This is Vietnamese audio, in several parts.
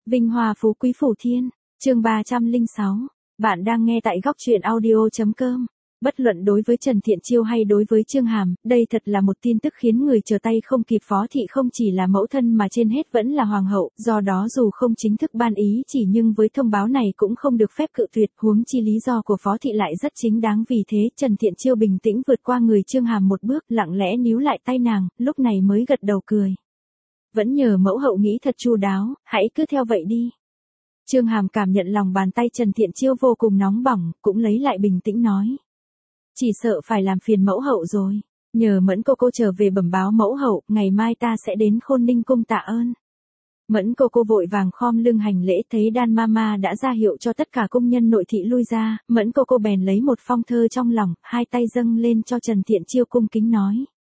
Vinh hoa phú quý phủ thiên, chương 306. Bạn đang nghe tại góc truyện audio.com. Bất luận đối với Trần Thiện Chiêu hay đối với Chương Hàm, đây thật là một tin tức khiến người trở tay không kịp. Phó thị không chỉ là mẫu thân mà trên hết vẫn là hoàng hậu, do đó dù không chính thức ban ý chỉ nhưng với thông báo này cũng không được phép cự tuyệt, huống chi lý do của Phó thị lại rất chính đáng. Vì thế Trần Thiện Chiêu bình tĩnh vượt qua người Chương Hàm một bước, lặng lẽ níu lại tay nàng, lúc này mới gật đầu cười. Vẫn nhờ mẫu hậu nghĩ thật chu đáo, hãy cứ theo vậy đi. Chương Hàm cảm nhận lòng bàn tay Trần Thiện Chiêu vô cùng nóng bỏng, cũng lấy lại bình tĩnh nói. Chỉ sợ phải làm phiền mẫu hậu rồi. Nhờ Mẫn cô trở về bẩm báo mẫu hậu, ngày mai ta sẽ đến Khôn Ninh cung tạ ơn. Mẫn cô vội vàng khom lưng hành lễ, thấy Đan Mama đã ra hiệu cho tất cả công nhân nội thị lui ra, Mẫn cô bèn lấy một phong thơ trong lòng, hai tay dâng lên cho Trần Thiện Chiêu cung kính nói.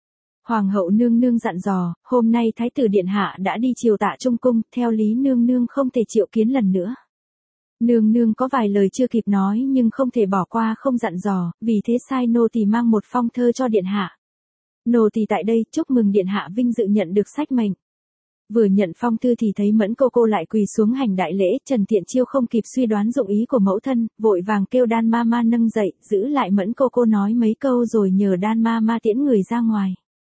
Hoàng hậu nương nương dặn dò, hôm nay Thái tử Điện Hạ đã đi triều tạ Trung cung, theo lý nương nương không thể triệu kiến lần nữa. Nương nương có vài lời chưa kịp nói nhưng không thể bỏ qua không dặn dò, vì thế sai nô tỳ mang một phong thơ cho Điện Hạ. Nô tỳ tại đây chúc mừng Điện Hạ vinh dự nhận được sách mệnh. Vừa nhận phong thư thì thấy Mẫn cô lại quỳ xuống hành đại lễ, Trần Thiện Chiêu không kịp suy đoán dụng ý của mẫu thân, vội vàng kêu Đan Mama nâng dậy, giữ lại Mẫn cô nói mấy câu rồi nhờ Đan Mama tiễn người ra ngoài.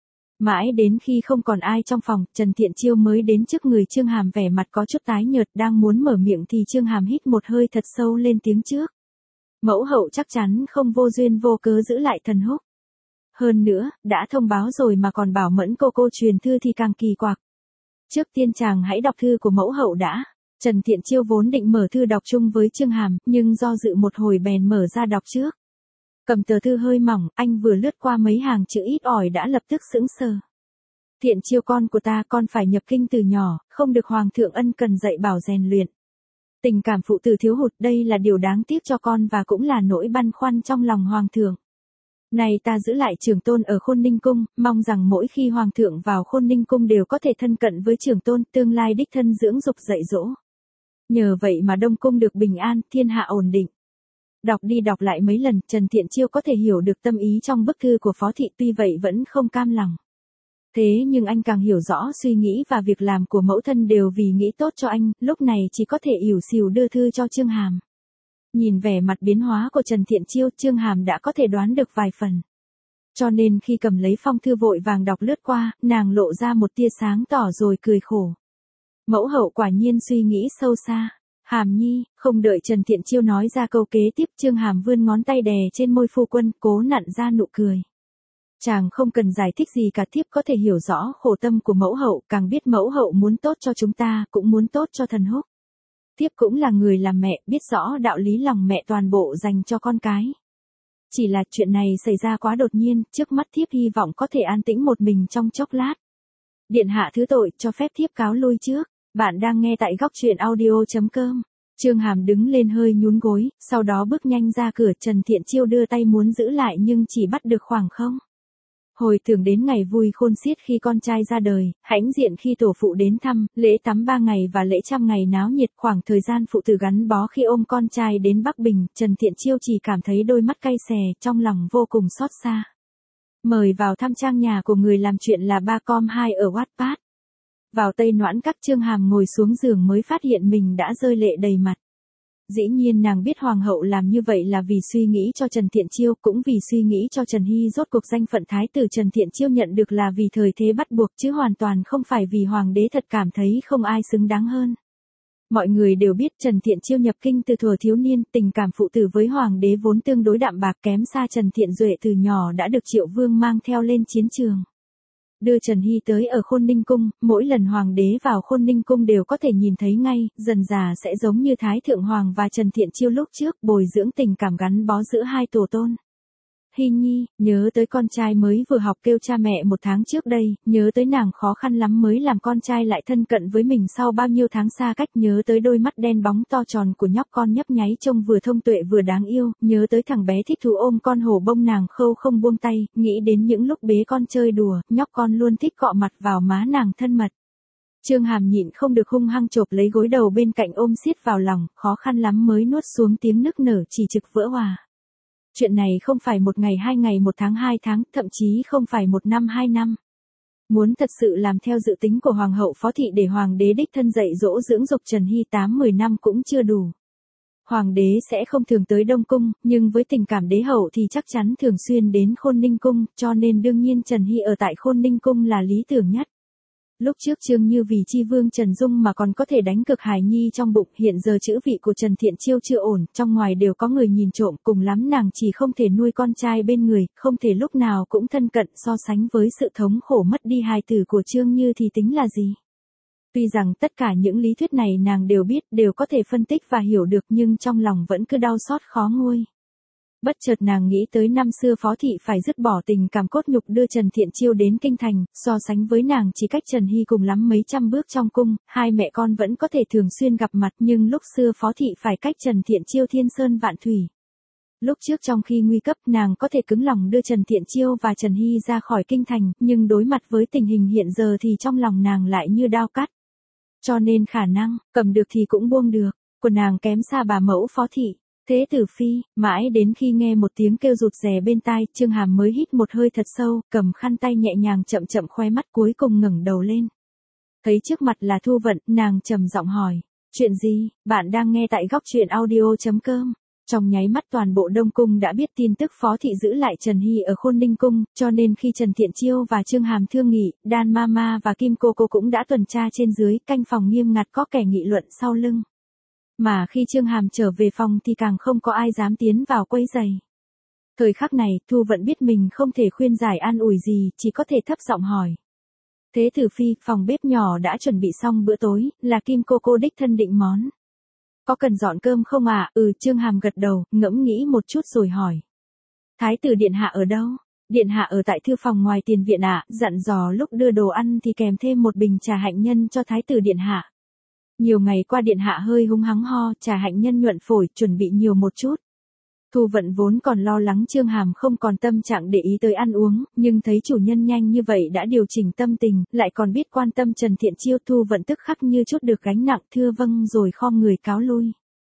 Mãi đến khi không còn ai trong phòng, Trần Thiện Chiêu mới đến trước người Chương Hàm, vẻ mặt có chút tái nhợt, đang muốn mở miệng thì Chương Hàm hít một hơi thật sâu lên tiếng trước. Mẫu hậu chắc chắn không vô duyên vô cớ giữ lại Thần Húc. Hơn nữa, đã thông báo rồi mà còn bảo Mẫn cô truyền thư thì càng kỳ quặc. Trước tiên chàng hãy đọc thư của mẫu hậu đã. Trần Thiện Chiêu vốn định mở thư đọc chung với Chương Hàm, nhưng do dự một hồi bèn mở ra đọc trước. Cầm tờ thư hơi mỏng, anh vừa lướt qua mấy hàng chữ ít ỏi đã lập tức sững sờ. Thiện Chiêu con của ta, con phải nhập kinh từ nhỏ, không được hoàng thượng ân cần dạy bảo rèn luyện. Tình cảm phụ tử thiếu hụt, đây là điều đáng tiếc cho con và cũng là nỗi băn khoăn trong lòng hoàng thượng. Này ta giữ lại trưởng tôn ở Khôn Ninh cung, mong rằng mỗi khi hoàng thượng vào Khôn Ninh cung đều có thể thân cận với trưởng tôn, tương lai đích thân dưỡng dục dạy dỗ. Nhờ vậy mà Đông cung được bình an, thiên hạ ổn định. Đọc đi đọc lại mấy lần, Trần Thiện Chiêu có thể hiểu được tâm ý trong bức thư của Phó thị, tuy vậy vẫn không cam lòng. Thế nhưng anh càng hiểu rõ suy nghĩ và việc làm của mẫu thân đều vì nghĩ tốt cho anh, lúc này chỉ có thể ỉu xìu đưa thư cho Chương Hàm. Nhìn vẻ mặt biến hóa của Trần Thiện Chiêu, Chương Hàm đã có thể đoán được vài phần. Cho nên khi cầm lấy phong thư vội vàng đọc lướt qua, nàng lộ ra một tia sáng tỏ rồi cười khổ. Mẫu hậu quả nhiên suy nghĩ sâu xa. Hàm nhi, không đợi Trần Thiện Chiêu nói ra câu kế tiếp, Chương Hàm vươn ngón tay đè trên môi phu quân, cố nặn ra nụ cười. Chàng không cần giải thích gì cả, thiếp có thể hiểu rõ khổ tâm của mẫu hậu, càng biết mẫu hậu muốn tốt cho chúng ta, cũng muốn tốt cho Thần Húc. Thiếp cũng là người làm mẹ, biết rõ đạo lý lòng mẹ toàn bộ dành cho con cái. Chỉ là chuyện này xảy ra quá đột nhiên, trước mắt thiếp hy vọng có thể an tĩnh một mình trong chốc lát. Điện hạ thứ tội, cho phép thiếp cáo lui trước. Bạn đang nghe tại góc truyện audio.com. Chương Hàm đứng lên hơi nhún gối, sau đó bước nhanh ra cửa. Trần Thiện Chiêu đưa tay muốn giữ lại nhưng chỉ bắt được khoảng không. Hồi tưởng đến ngày vui khôn xiết khi con trai ra đời, hãnh diện khi tổ phụ đến thăm, lễ tắm 3 ngày và lễ 100 ngày náo nhiệt, khoảng thời gian phụ tử gắn bó khi ôm con trai đến Bắc Bình, Trần Thiện Chiêu chỉ cảm thấy đôi mắt cay xè, trong lòng vô cùng xót xa. Mời vào thăm trang nhà của người làm chuyện là Ba.com.2 ở Wattpad. Vào Tây Noãn Các, Chương Hàm ngồi xuống giường mới phát hiện mình đã rơi lệ đầy mặt. Dĩ nhiên nàng biết hoàng hậu làm như vậy là vì suy nghĩ cho Trần Thiện Chiêu, cũng vì suy nghĩ cho Trần Hy. Rốt cuộc danh phận thái tử Trần Thiện Chiêu nhận được là vì thời thế bắt buộc chứ hoàn toàn không phải vì hoàng đế thật cảm thấy không ai xứng đáng hơn. Mọi người đều biết Trần Thiện Chiêu nhập kinh từ thuở thiếu niên, tình cảm phụ tử với hoàng đế vốn tương đối đạm bạc, kém xa Trần Thiện Duệ từ nhỏ đã được Triệu Vương mang theo lên chiến trường. Đưa Trần Hy tới ở Khôn Ninh cung, mỗi lần hoàng đế vào Khôn Ninh cung đều có thể nhìn thấy ngay, dần dà sẽ giống như Thái Thượng Hoàng và Trần Thiện Chiêu lúc trước, bồi dưỡng tình cảm gắn bó giữa hai tổ tôn. Hy nhi, nhớ tới con trai mới vừa học kêu cha mẹ 1 tháng trước đây, nhớ tới nàng khó khăn lắm mới làm con trai lại thân cận với mình sau bao nhiêu tháng xa cách, nhớ tới đôi mắt đen bóng to tròn của nhóc con nhấp nháy trông vừa thông tuệ vừa đáng yêu, nhớ tới thằng bé thích thú ôm con hổ bông nàng khâu không buông tay, nghĩ đến những lúc bế con chơi đùa, nhóc con luôn thích cọ mặt vào má nàng thân mật. Chương Hàm nhịn không được hung hăng chộp lấy gối đầu bên cạnh ôm siết vào lòng, khó khăn lắm mới nuốt xuống tiếng nức nở chỉ trực vỡ òa. Chuyện này không phải 1 ngày 2 ngày 1 tháng 2 tháng, thậm chí không phải 1 năm 2 năm. Muốn thật sự làm theo dự tính của Hoàng hậu Phó Thị để Hoàng đế đích thân dạy dỗ dưỡng dục Trần Hy 8-10 năm cũng chưa đủ. Hoàng đế sẽ không thường tới Đông Cung, nhưng với tình cảm đế hậu thì chắc chắn thường xuyên đến Khôn Ninh Cung, cho nên đương nhiên Trần Hy ở tại Khôn Ninh Cung là lý tưởng nhất. Lúc trước Trương Như vì chi vương Trần Dung mà còn có thể đánh cực hài nhi trong bụng, hiện giờ chữ vị của Trần Thiện Chiêu chưa ổn, trong ngoài đều có người nhìn trộm, cùng lắm nàng chỉ không thể nuôi con trai bên người, không thể lúc nào cũng thân cận, so sánh với sự thống khổ mất đi hài tử của Trương Như thì tính là gì. Tuy rằng tất cả những lý thuyết này nàng đều biết, đều có thể phân tích và hiểu được, nhưng trong lòng vẫn cứ đau xót khó nguôi. Bất chợt nàng nghĩ tới năm xưa Phó Thị phải dứt bỏ tình cảm cốt nhục đưa Trần Thiện Chiêu đến kinh thành, so sánh với nàng chỉ cách Trần Hy cùng lắm mấy trăm bước trong cung, hai mẹ con vẫn có thể thường xuyên gặp mặt, nhưng lúc xưa Phó Thị phải cách Trần Thiện Chiêu thiên sơn vạn thủy. Lúc trước trong khi nguy cấp nàng có thể cứng lòng đưa Trần Thiện Chiêu và Trần Hy ra khỏi kinh thành, nhưng đối mặt với tình hình hiện giờ thì trong lòng nàng lại như đao cắt. Cho nên khả năng, cầm được thì cũng buông được, của nàng kém xa bà mẫu Phó Thị. Thế tử phi, mãi đến khi nghe một tiếng kêu rụt rè bên tai, Trương Hàm mới hít một hơi thật sâu, cầm khăn tay nhẹ nhàng chậm chậm khoe mắt cuối cùng ngẩng đầu lên. Thấy trước mặt là Thu Vận, nàng trầm giọng hỏi, chuyện gì, bạn đang nghe tại góc truyện audio.com. Trong nháy mắt toàn bộ Đông Cung đã biết tin tức Phó Thị giữ lại Trần Hy ở Khôn Ninh Cung, cho nên khi Trần Thiện Chiêu và Trương Hàm thương nghị, Đan Mama và Kim Cô Cô cũng đã tuần tra trên dưới, canh phòng nghiêm ngặt có kẻ nghị luận sau lưng. Mà khi Trương Hàm trở về phòng thì càng không có ai dám tiến vào quấy rầy. Thời khắc này, Thu Vận biết mình không thể khuyên giải an ủi gì, chỉ có thể thấp giọng hỏi. Thế tử phi, phòng bếp nhỏ đã chuẩn bị xong bữa tối, là Kim Cô Cô đích thân định món. Có cần dọn cơm không ạ? Trương Hàm gật đầu, ngẫm nghĩ một chút rồi hỏi. Thái tử điện hạ ở đâu? Điện hạ ở tại thư phòng ngoài tiền viện ạ, dặn dò lúc đưa đồ ăn thì kèm thêm một bình trà hạnh nhân cho thái tử điện hạ. Nhiều ngày qua điện hạ hơi húng hắng ho, trà hạnh nhân nhuận phổi, chuẩn bị nhiều một chút. Thu Vận vốn còn lo lắng Trương Hàm không còn tâm trạng để ý tới ăn uống, nhưng thấy chủ nhân nhanh như vậy đã điều chỉnh tâm tình, lại còn biết quan tâm Trần Thiện Chiêu, Thu Vận tức khắc như chút được gánh nặng, thưa vâng rồi khom người cáo lui.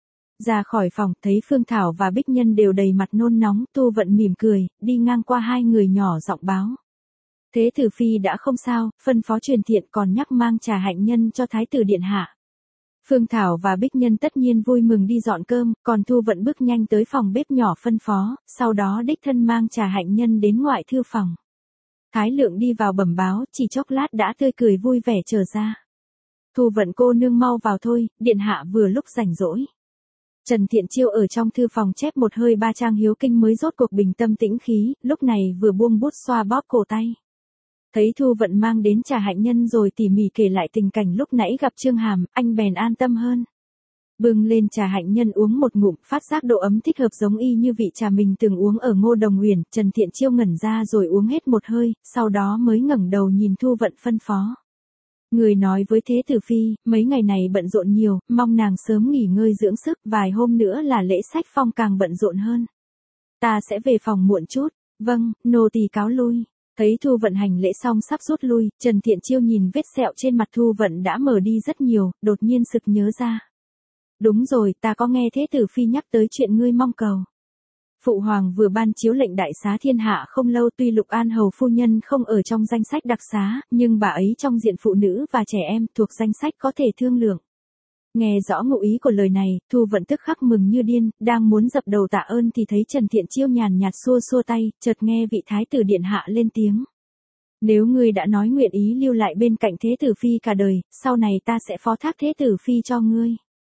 Ra khỏi phòng, thấy Phương Thảo và Bích Nhân đều đầy mặt nôn nóng, Thu Vận mỉm cười, đi ngang qua hai người nhỏ giọng báo. Thế tử phi đã không sao, phân phó truyền thiện còn nhắc mang trà hạnh nhân cho thái tử điện hạ. Phương Thảo và Bích Nhân tất nhiên vui mừng đi dọn cơm, còn Thu Vận bước nhanh tới phòng bếp nhỏ phân phó, sau đó đích thân mang trà hạnh nhân đến ngoại thư phòng. Thái Lượng đi vào bẩm báo, chỉ chốc lát đã tươi cười vui vẻ trở ra. Thu Vận cô nương mau vào thôi, điện hạ vừa lúc rảnh rỗi. Trần Thiện Chiêu ở trong thư phòng chép một hơi ba trang hiếu kinh mới rốt cuộc bình tâm tĩnh khí, lúc này vừa buông bút xoa bóp cổ tay. Thấy Thu Vận mang đến trà hạnh nhân rồi tỉ mỉ kể lại tình cảnh lúc nãy gặp Trương Hàm, anh bèn an tâm hơn. Bưng lên trà hạnh nhân uống một ngụm, phát giác độ ấm thích hợp giống y như vị trà mình từng uống ở Ngô Đồng Huyền, Trần Thiện Chiêu ngẩn ra rồi uống hết một hơi, sau đó mới ngẩng đầu nhìn Thu Vận phân phó. Người nói với Thế tử phi, mấy ngày này bận rộn nhiều, mong nàng sớm nghỉ ngơi dưỡng sức, vài hôm nữa là lễ sách phong càng bận rộn hơn. Ta sẽ về phòng muộn chút, vâng, nô tỳ cáo lui. Thấy Thu Vận hành lễ xong sắp rút lui, Trần Thiện Chiêu nhìn vết sẹo trên mặt Thu Vận đã mở đi rất nhiều, đột nhiên sực nhớ ra. Đúng rồi, ta có nghe Thế tử phi nhắc tới chuyện ngươi mong cầu. Phụ hoàng vừa ban chiếu lệnh đại xá thiên hạ không lâu, tuy Lục An hầu phu nhân không ở trong danh sách đặc xá, nhưng bà ấy trong diện phụ nữ và trẻ em thuộc danh sách có thể thương lượng. Nghe rõ ngụ ý của lời này, Thu Vận tức khắc mừng như điên, đang muốn dập đầu tạ ơn thì thấy Trần Thiện Chiêu nhàn nhạt xua xua tay, chợt nghe vị thái tử điện hạ lên tiếng. Nếu ngươi đã nói nguyện ý lưu lại bên cạnh Thế tử phi cả đời, sau này ta sẽ phó thác Thế tử phi cho ngươi.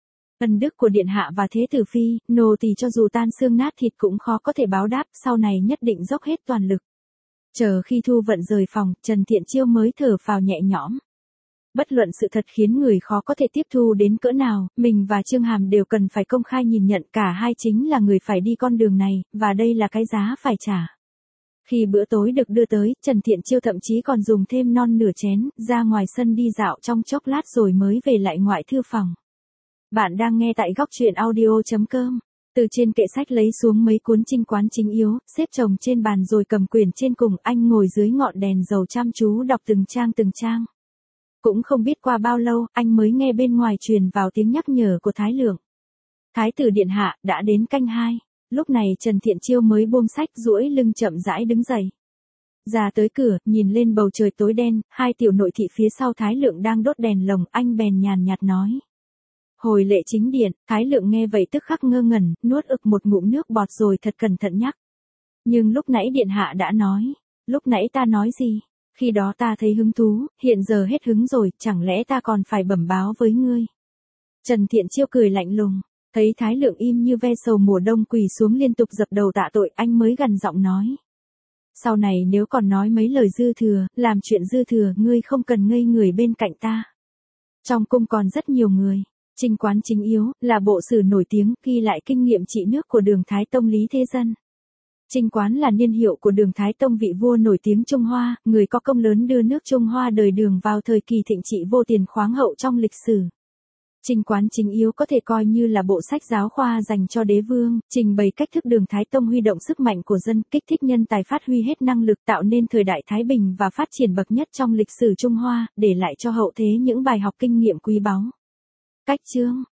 Ân đức của điện hạ và Thế tử phi, nô tỳ cho dù tan xương nát thịt cũng khó có thể báo đáp, sau này nhất định dốc hết toàn lực. Chờ khi Thu Vận rời phòng, Trần Thiện Chiêu mới thở phào nhẹ nhõm. Bất luận sự thật khiến người khó có thể tiếp thu đến cỡ nào, mình và Trương Hàm đều cần phải công khai nhìn nhận cả hai chính là người phải đi con đường này, và đây là cái giá phải trả. Khi bữa tối được đưa tới, Trần Thiện Chiêu thậm chí còn dùng thêm non nửa chén, ra ngoài sân đi dạo trong chốc lát rồi mới về lại ngoại thư phòng. Bạn đang nghe tại góc truyện audio.com. Từ trên kệ sách lấy xuống mấy cuốn Chinh Quán Chính Yếu, xếp chồng trên bàn rồi cầm quyển trên cùng, anh ngồi dưới ngọn đèn dầu chăm chú đọc từng trang. Cũng không biết qua bao lâu, anh mới nghe bên ngoài truyền vào tiếng nhắc nhở của Thái Lượng. Thái tử điện hạ, đã đến canh 2. Lúc này Trần Thiện Chiêu mới buông sách duỗi lưng chậm rãi đứng dậy. Ra tới cửa, nhìn lên bầu trời tối đen, hai tiểu nội thị phía sau Thái Lượng đang đốt đèn lồng, anh bèn nhàn nhạt nói. Hồi lệ chính điện, Thái Lượng nghe vậy tức khắc ngơ ngẩn, nuốt ực một ngụm nước bọt rồi thật cẩn thận nhắc. Nhưng lúc nãy điện hạ đã nói, lúc nãy ta nói gì? Khi đó ta thấy hứng thú, hiện giờ hết hứng rồi, chẳng lẽ ta còn phải bẩm báo với ngươi? Trần Thiện Chiêu cười lạnh lùng, thấy Thái Lượng im như ve sầu mùa đông quỳ xuống liên tục dập đầu tạ tội, anh mới gằn giọng nói. Sau này nếu còn nói mấy lời dư thừa, làm chuyện dư thừa, ngươi không cần ngây người bên cạnh ta. Trong cung còn rất nhiều người. Trinh Quán Chính Yếu, là bộ sử nổi tiếng, ghi lại kinh nghiệm trị nước của Đường Thái Tông Lý Thế Dân. Trinh Quán là niên hiệu của Đường Thái Tông vị vua nổi tiếng Trung Hoa, người có công lớn đưa nước Trung Hoa đời Đường vào thời kỳ thịnh trị vô tiền khoáng hậu trong lịch sử. Trinh Quán Chính Yếu có thể coi như là bộ sách giáo khoa dành cho đế vương, trình bày cách thức Đường Thái Tông huy động sức mạnh của dân, kích thích nhân tài phát huy hết năng lực, tạo nên thời đại thái bình và phát triển bậc nhất trong lịch sử Trung Hoa, để lại cho hậu thế những bài học kinh nghiệm quý báu. Cách chương